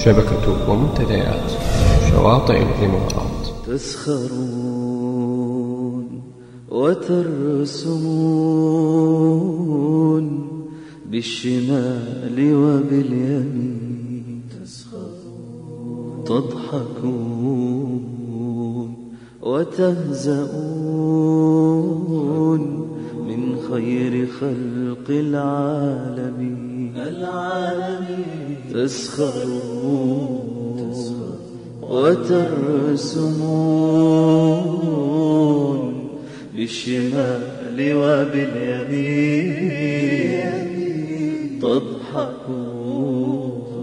شبكة ومنتديات شواطئ الإمارات. تسخرون وترسمون بالشمال وباليمين، تضحكون وتهزؤون من خير خلق العالمين. تسخرون وترسمون بالشمال وباليمين، تضحكون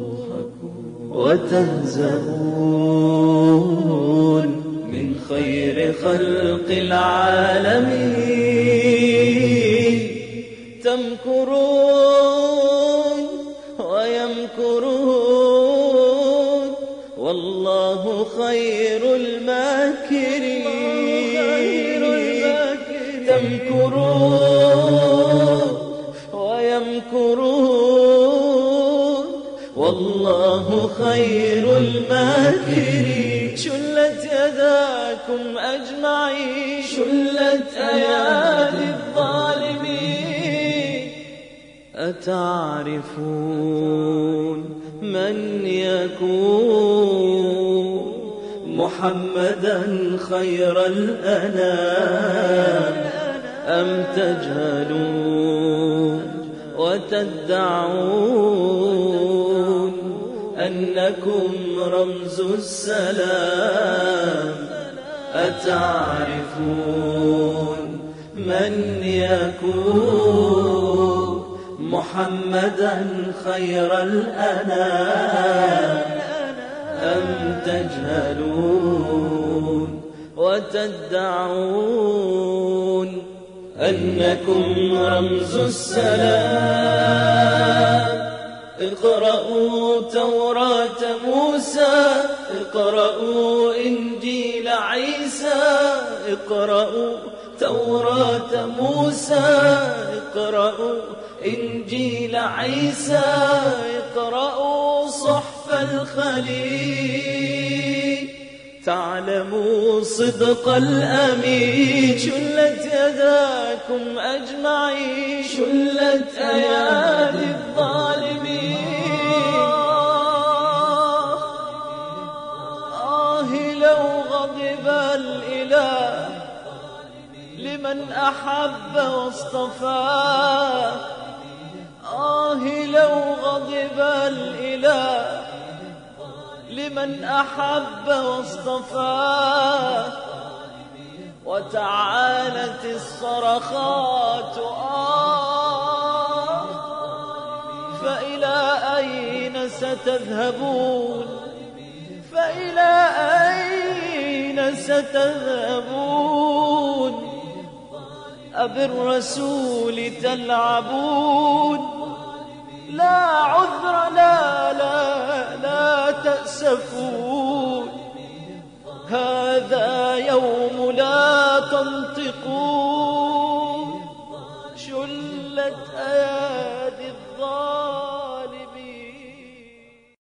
وتهزؤون من خير خلق العالمين. تمكرون ويمكرون والله خير الماكرين. تمكرون ويمكرون والله خير الماكرين. شلت يداكم أجمعين، شلت أيادي الظالمين. أتعرفون من يكون محمدا خير الأنام، أم تجهلون وتدعون أنكم رمز السلام؟ أتعرفون من يكون محمدا خير الأنام، أم تجهلون وتدعون أنكم رمز السلام؟ اقرأوا توراة موسى، اقرأوا إنجيل عيسى، اقرأوا توراة موسى، اقرأوا إنجيل عيسى، اقرأوا صحف الخليل تعلموا صدق الأمين. شلت يداكم أجمعين، شلت أيادي الظالمين. لو غضب الإله لمن أحب واصطفاه، لو غضب الإله لمن أحب واصطفاه، وتعالت الصرخات فإلى أين ستذهبون؟ فإلى أين ستذهبون؟ أبالرسول تلعبون؟ لا عذر، لا تأسفون، هذا يوم لا تنطقون.